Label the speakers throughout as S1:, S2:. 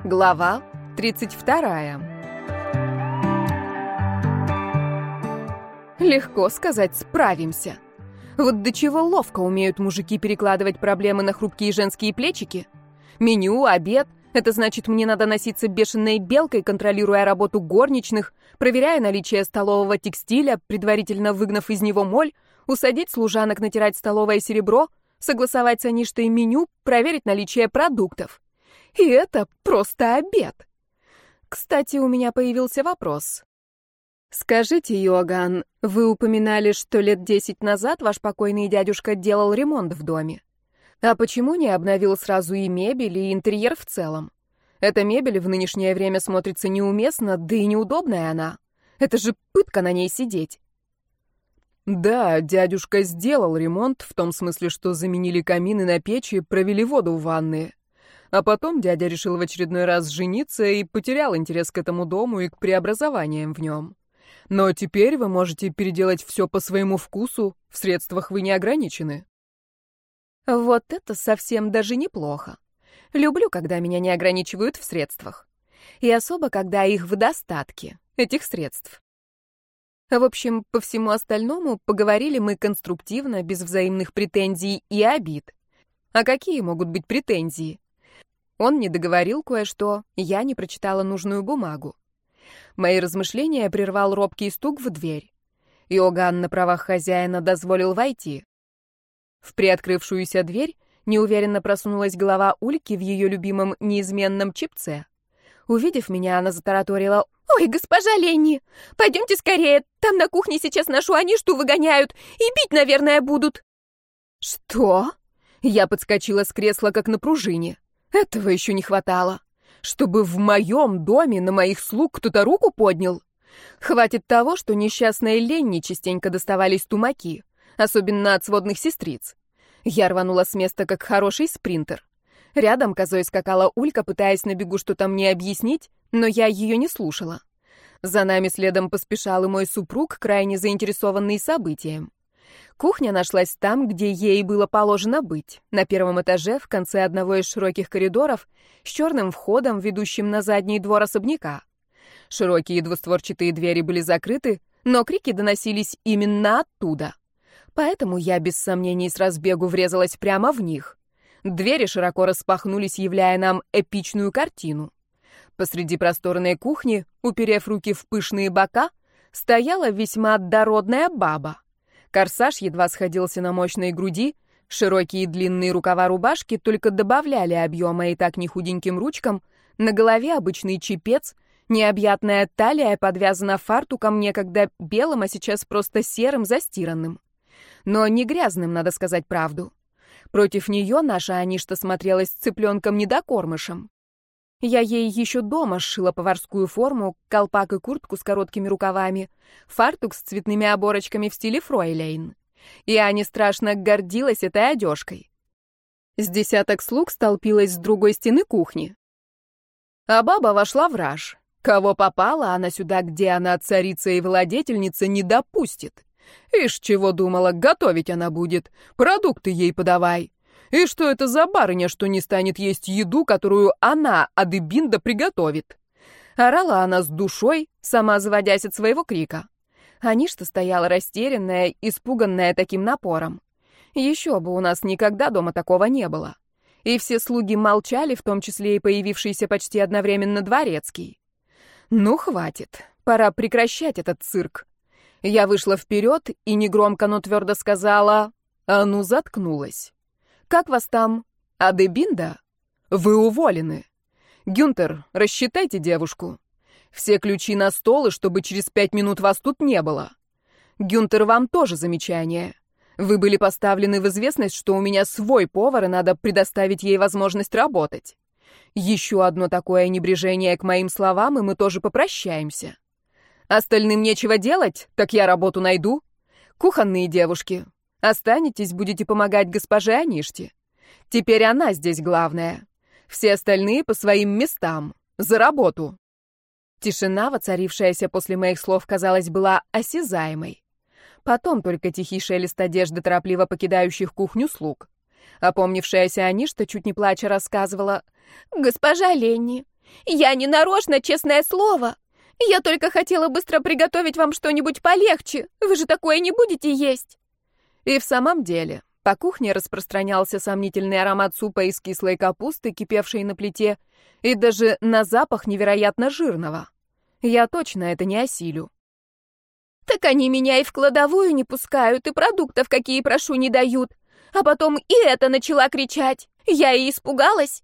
S1: Глава 32. Легко сказать «справимся». Вот до чего ловко умеют мужики перекладывать проблемы на хрупкие женские плечики. Меню, обед — это значит, мне надо носиться бешеной белкой, контролируя работу горничных, проверяя наличие столового текстиля, предварительно выгнав из него моль, усадить служанок натирать столовое серебро, согласовать с Аништой меню, проверить наличие продуктов. И это просто обед. Кстати, у меня появился вопрос. Скажите, Йоган, вы упоминали, что лет 10 назад ваш покойный дядюшка делал ремонт в доме. А почему не обновил сразу и мебель, и интерьер в целом? Эта мебель в нынешнее время смотрится неуместно, да и неудобная она. Это же пытка на ней сидеть.
S2: Да, дядюшка сделал ремонт, в том смысле, что заменили камины на печи, провели воду в ванные. А потом дядя решил в очередной раз жениться и потерял интерес к этому дому и к преобразованиям в нем. Но теперь вы можете переделать все по своему вкусу, в средствах вы не ограничены.
S1: Вот это совсем даже неплохо. Люблю, когда меня не ограничивают в средствах. И особо, когда их в достатке, этих средств. В общем, по всему остальному поговорили мы конструктивно, без взаимных претензий и обид. А какие могут быть претензии? Он не договорил кое-что, я не прочитала нужную бумагу. Мои размышления прервал робкий стук в дверь. Йоган на правах хозяина дозволил войти. В приоткрывшуюся дверь неуверенно просунулась голова Ульки в ее любимом неизменном чепце. Увидев меня, она затараторила: «Ой, госпожа Ленни, пойдемте скорее, там на кухне сейчас нашу Аништу выгоняют и бить, наверное, будут». «Что?» Я подскочила с кресла, как на пружине. Этого еще не хватало. Чтобы в моем доме на моих слуг кто-то руку поднял. Хватит того, что несчастной Ленни частенько доставались тумаки, особенно от сводных сестриц. Я рванула с места, как хороший спринтер. Рядом козой скакала Улька, пытаясь на бегу что-то мне объяснить, но я ее не слушала. За нами следом поспешал и мой супруг, крайне заинтересованный событием. Кухня нашлась там, где ей было положено быть, на первом этаже, в конце одного из широких коридоров, с черным входом, ведущим на задний двор особняка. Широкие двустворчатые двери были закрыты, но крики доносились именно оттуда. Поэтому я без сомнений с разбегу врезалась прямо в них. Двери широко распахнулись, являя нам эпичную картину. Посреди просторной кухни, уперев руки в пышные бока, стояла весьма дородная баба. Корсаж едва сходился на мощной груди, широкие длинные рукава рубашки только добавляли объема и так не худеньким ручкам, на голове обычный чепец, необъятная талия подвязана фартуком, некогда белым, а сейчас просто серым, застиранным. Но не грязным, надо сказать правду. Против нее наша Аништа смотрелась цыпленком-недокормышем. Я ей еще дома сшила поварскую форму, колпак и куртку с короткими рукавами, фартук с цветными оборочками в стиле фройлейн. И Аня страшно гордилась этой одежкой. С десяток слуг столпилась с другой стены кухни. А баба вошла в раж. Кого попала, она сюда, где она царица и владетельница, не допустит. Ишь, чего думала, готовить она будет, продукты ей подавай. И что это за барыня, что не станет есть еду, которую она, Адебинда, приготовит? Орала она с душой, сама заводясь от своего крика. Аништа стояла растерянная, испуганная таким напором. Еще бы, у нас никогда дома такого не было. И все слуги молчали, в том числе и появившийся почти одновременно дворецкий. Ну, хватит, пора прекращать этот цирк. Я вышла вперед и негромко, но твердо сказала: «А ну, заткнулась. Как вас там? Адебинда? Вы уволены. Гюнтер, рассчитайте девушку. Все ключи на стол, и чтобы через 5 минут вас тут не было. Гюнтер, вам тоже замечание. Вы были поставлены в известность, что у меня свой повар, и надо предоставить ей возможность работать. Еще одно такое небрежение к моим словам, и мы тоже попрощаемся. Остальным нечего делать, так я работу найду. Кухонные девушки. Останетесь, будете помогать госпоже Аниште. Теперь она здесь главная. Все остальные по своим местам. За работу». Тишина, воцарившаяся после моих слов, казалось, была осязаемой. Потом только тихий шелест одежды торопливо покидающих кухню слуг. Опомнившаяся Аништа, чуть не плача, рассказывала: «Госпожа Ленни, Я не нарочно, честное слово. Я только хотела быстро приготовить вам что-нибудь полегче. Вы же такое не будете есть».
S2: И в самом деле, по кухне распространялся сомнительный аромат супа из кислой капусты, кипевшей на плите, и даже на запах невероятно жирного. Я точно это не осилю.
S1: «Так они меня и в кладовую не пускают, и продуктов, какие прошу, не дают. А потом и это начала кричать. Я и испугалась».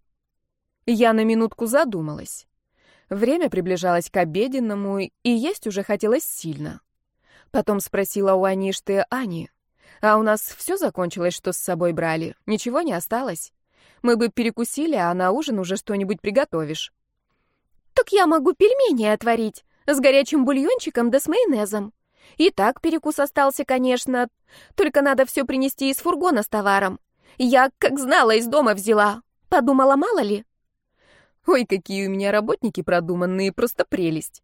S2: Я на минутку задумалась. Время приближалось к обеденному, и есть уже хотелось сильно. Потом спросила у Аништы: «Ани, а у нас все закончилось, что с собой брали? Ничего не осталось? Мы бы перекусили, а на ужин уже что-нибудь приготовишь».
S1: «Так я могу пельмени отварить с горячим бульончиком да с майонезом. И так перекус остался, конечно. Только надо все принести из фургона с товаром. Я, как знала, из дома взяла. Подумала, мало ли».
S2: Ой, какие у меня работники продуманные, просто прелесть.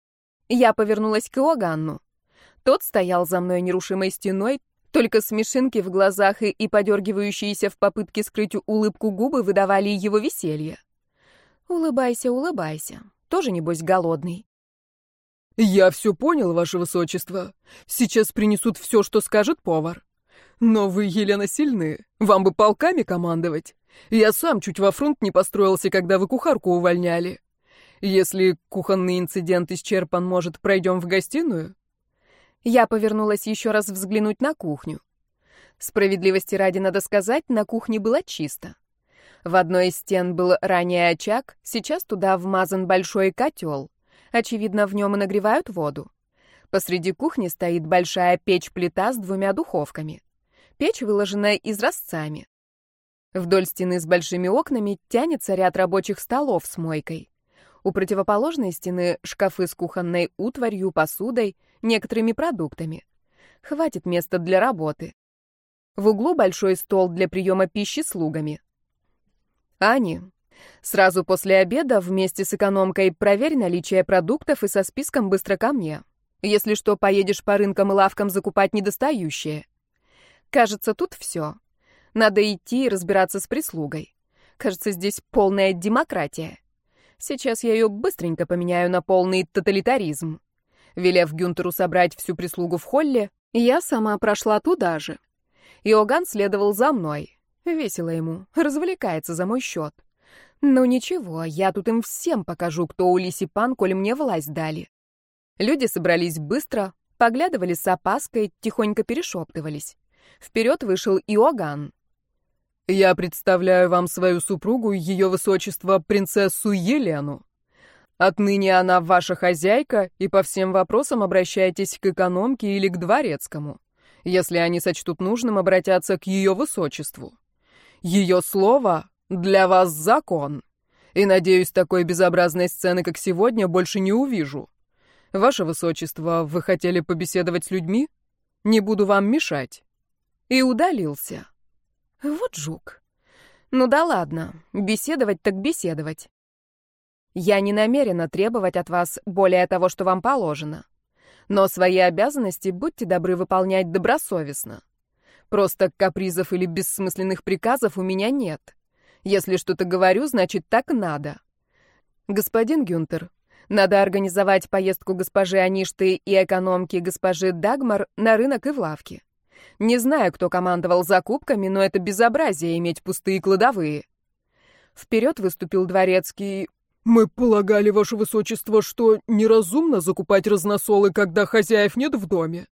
S2: Я повернулась к Иоганну. Тот стоял за мной нерушимой стеной, только смешинки в глазах и подергивающиеся в попытке скрыть улыбку губы выдавали его веселье. «Улыбайся, улыбайся. Тоже, небось, голодный».
S3: «Я все понял, ваше высочество. Сейчас принесут все, что скажет повар. Но вы, Елена, сильны. Вам бы полками командовать. Я сам чуть во фронт не построился, когда вы кухарку увольняли. Если кухонный инцидент исчерпан, может, пройдем в гостиную?»
S2: Я повернулась еще раз взглянуть на кухню. Справедливости ради надо сказать, на кухне было чисто. В одной из стен был ранее очаг, сейчас туда вмазан большой котел. Очевидно, в нем и нагревают воду. Посреди кухни стоит большая печь-плита с 2 духовками. Печь выложена изразцами. Вдоль стены с большими окнами тянется ряд рабочих столов с мойкой. У противоположной стены шкафы с кухонной утварью, посудой, некоторыми продуктами. Хватит места для работы. В углу большой стол для приема пищи слугами. «Ани, сразу после обеда вместе с экономкой проверь наличие продуктов и со списком быстро ко мне. Если что, поедешь по рынкам и лавкам закупать недостающее. Кажется, тут все. Надо идти и разбираться с прислугой. Кажется, здесь полная демократия. Сейчас я ее быстренько поменяю на полный тоталитаризм». Велев Гюнтеру собрать всю прислугу в холле, я сама прошла туда же. Иоганн следовал за мной. Весело ему, развлекается за мой счет. Ну ничего, я тут им всем покажу, кто у Лисипан, коль мне власть дали. Люди собрались быстро, поглядывали с опаской, тихонько перешептывались. Вперед вышел Иоганн.
S3: «Я представляю вам свою супругу, ее высочество, принцессу Елену. Отныне она ваша хозяйка, и по всем вопросам обращайтесь к экономке или к дворецкому. Если они сочтут нужным, обратятся к ее высочеству. Ее слово для вас закон. И, надеюсь, такой безобразной сцены, как сегодня, больше не увижу. Ваше высочество, вы хотели побеседовать с людьми? Не буду вам мешать».
S2: И удалился. Вот жук. Ну да ладно, беседовать так беседовать. Я не намерена требовать от вас более того, что вам положено. Но свои обязанности будьте добры выполнять добросовестно. Просто капризов или бессмысленных приказов у меня нет. Если что-то говорю, значит, так надо. Господин Гюнтер, надо организовать поездку госпожи Аништы и экономки госпожи Дагмар на рынок и в лавки. Не знаю, кто командовал закупками, но это безобразие иметь пустые кладовые. Вперед выступил дворецкий.
S3: «Мы полагали, ваше высочество, что неразумно закупать разносолы, когда хозяев нет в доме».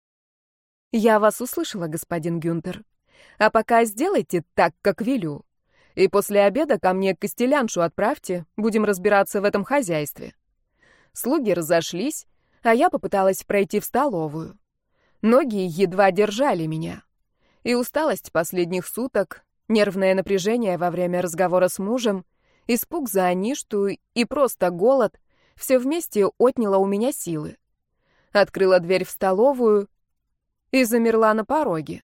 S2: «Я вас услышала, господин Гюнтер. А пока сделайте так, как велю. И после обеда ко мне костеляншу отправьте, будем разбираться в этом хозяйстве». Слуги разошлись, а я попыталась пройти в столовую. Ноги едва держали меня. И усталость последних суток, нервное напряжение во время разговора с мужем, испуг за Аништу и просто голод — все вместе отняло у меня силы. Открыла дверь в столовую и замерла на пороге.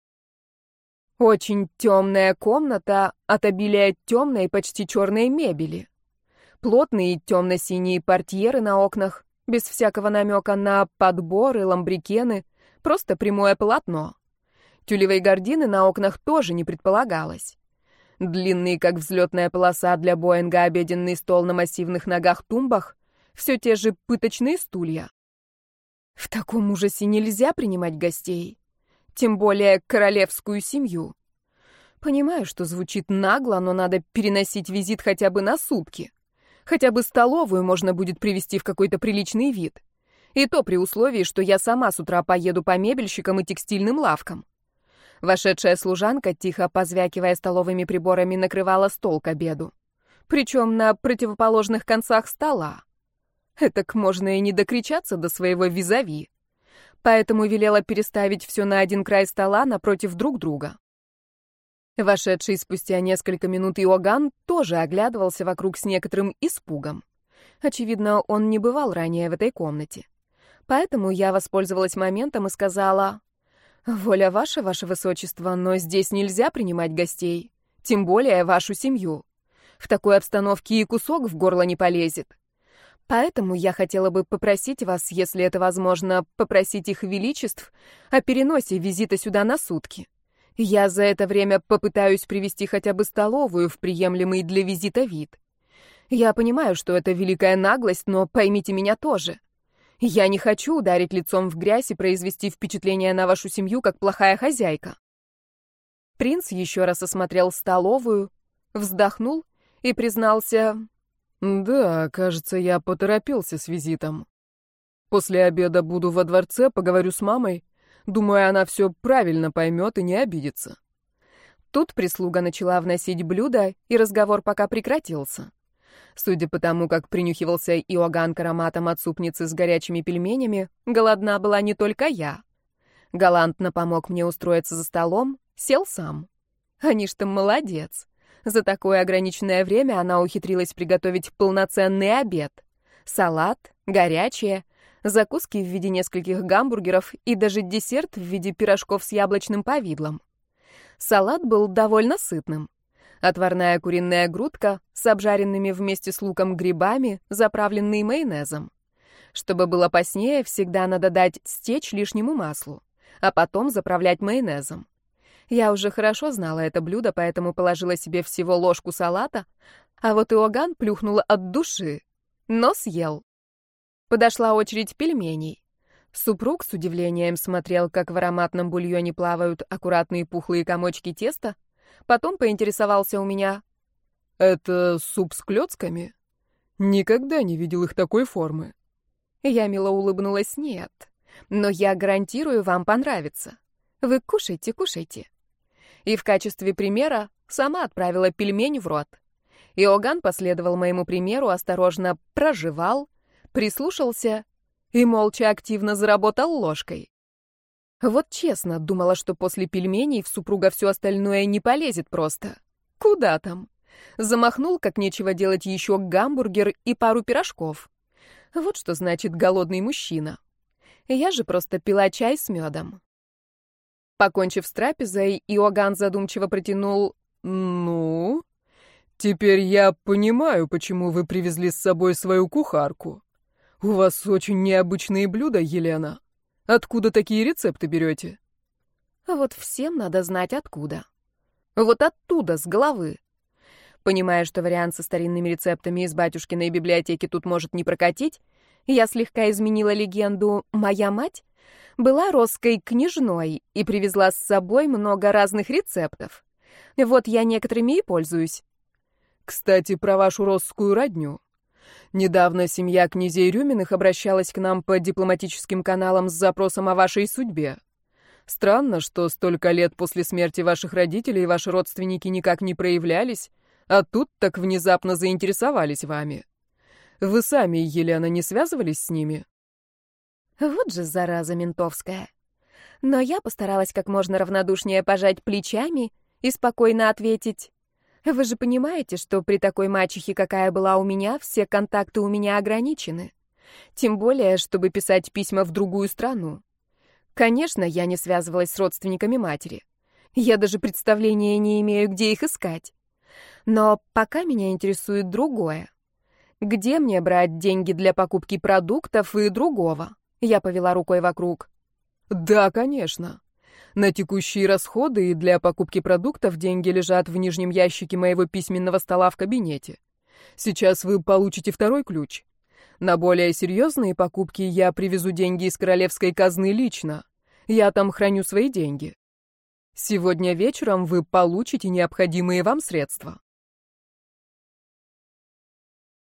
S2: Очень темная комната от обилия темной, почти черной мебели. Плотные темно-синие портьеры на окнах, без всякого намека на подборы, ламбрикены, просто прямое полотно. Тюлевой гардины на окнах тоже не предполагалось.
S1: Длинный, как взлетная полоса для Боинга, обеденный стол на массивных ногах-тумбах, все те же пыточные стулья. В таком ужасе нельзя принимать гостей, тем более королевскую семью. Понимаю, что звучит нагло, но надо переносить визит хотя бы на сутки. Хотя бы столовую можно будет привести в какой-то приличный вид. И то при условии, что я сама с утра поеду по мебельщикам и текстильным лавкам. Вошедшая служанка, тихо позвякивая столовыми приборами, накрывала стол к обеду. Причем на противоположных концах стола. Этак можно и не докричаться до своего визави. Поэтому велела переставить все на один край стола напротив друг друга. Вошедший спустя несколько минут Иоганн тоже оглядывался вокруг с некоторым испугом. Очевидно, он не бывал ранее в этой комнате. Поэтому я воспользовалась моментом и сказала: «Воля ваша, ваше высочество, но здесь нельзя принимать гостей, тем более вашу семью. В такой обстановке и кусок в горло не полезет. Поэтому я хотела бы попросить вас, если это возможно, попросить их величеств о переносе визита сюда на сутки. Я за это время попытаюсь привести хотя бы столовую в приемлемый для визита вид. Я понимаю, что это великая наглость, но поймите меня тоже. Я не хочу ударить лицом в грязь и произвести впечатление на вашу семью, как плохая хозяйка». Принц еще раз осмотрел столовую, вздохнул и признался:
S3: «Да, кажется, я поторопился с визитом. После обеда буду во дворце, поговорю с мамой. Думаю, она все правильно поймет и не обидится».
S1: Тут прислуга начала вносить блюда, и разговор пока прекратился. Судя по тому, как принюхивался Иоганн к ароматам от супницы с горячими пельменями, голодна была не только я. Галантно помог мне устроиться за столом, сел сам. Они ж там молодец. За такое ограниченное время она ухитрилась приготовить полноценный обед. Салат, горячее, закуски в виде нескольких гамбургеров и даже десерт в виде пирожков с яблочным повидлом. Салат был довольно сытным. Отварная куриная грудка с обжаренными вместе с луком грибами, заправленный майонезом. Чтобы было постнее, всегда надо дать стечь лишнему маслу, а потом заправлять майонезом. Я уже хорошо знала это блюдо, поэтому положила себе всего ложку салата, а вот Иоганн плюхнул от души, но съел. Подошла очередь пельменей. Супруг с удивлением смотрел, как в ароматном бульоне плавают аккуратные пухлые комочки теста, потом поинтересовался у меня:
S3: «Это суп с клёцками? Никогда не видел их такой формы».
S1: Я мило улыбнулась: «Нет, но я гарантирую, вам понравится. Вы кушайте, кушайте». И в качестве примера сама отправила пельмень в рот. Иоганн последовал моему примеру, осторожно прожевал, прислушался и молча активно заработал ложкой. Вот честно, думала, что после пельменей в супруга все остальное не полезет просто. Куда там? Замахнул, как нечего делать, еще гамбургер и пару пирожков. Вот что значит голодный мужчина. Я же просто пила чай с медом. Покончив с трапезой, Иоганн задумчиво протянул:
S3: «Ну, теперь я понимаю, почему вы привезли с собой свою кухарку. У вас очень необычные блюда, Елена. Откуда такие рецепты берете?»
S1: Вот всем надо знать откуда. Вот оттуда, с головы. Понимая, что вариант со старинными рецептами из батюшкиной библиотеки тут может не прокатить, я слегка изменила легенду. Моя мать была росской княжной и привезла с собой много разных рецептов. Вот я некоторыми и пользуюсь.
S3: «Кстати, про вашу росскую родню. Недавно семья князей Рюминых обращалась к нам по дипломатическим каналам с запросом о вашей судьбе. Странно, что столько лет после смерти ваших родителей ваши родственники никак не проявлялись, а тут так внезапно заинтересовались вами. Вы сами, Елена, не связывались с ними?»
S1: Вот же зараза ментовская. Но я постаралась как можно равнодушнее пожать плечами и спокойно ответить: «Вы же понимаете, что при такой мачехе, какая была у меня, все контакты у меня ограничены. Тем более, чтобы писать письма в другую страну. Конечно, я не связывалась с родственниками матери. Я даже представления не имею, где их искать. Но пока меня интересует другое. Где мне брать деньги для покупки продуктов и другого?» Я повела рукой вокруг.
S3: «Да, конечно.
S2: На текущие расходы и для покупки продуктов деньги лежат в нижнем ящике моего письменного стола в кабинете. Сейчас вы получите второй ключ. На более серьезные покупки я привезу деньги из королевской казны лично. Я там храню свои деньги. Сегодня вечером вы получите необходимые вам средства.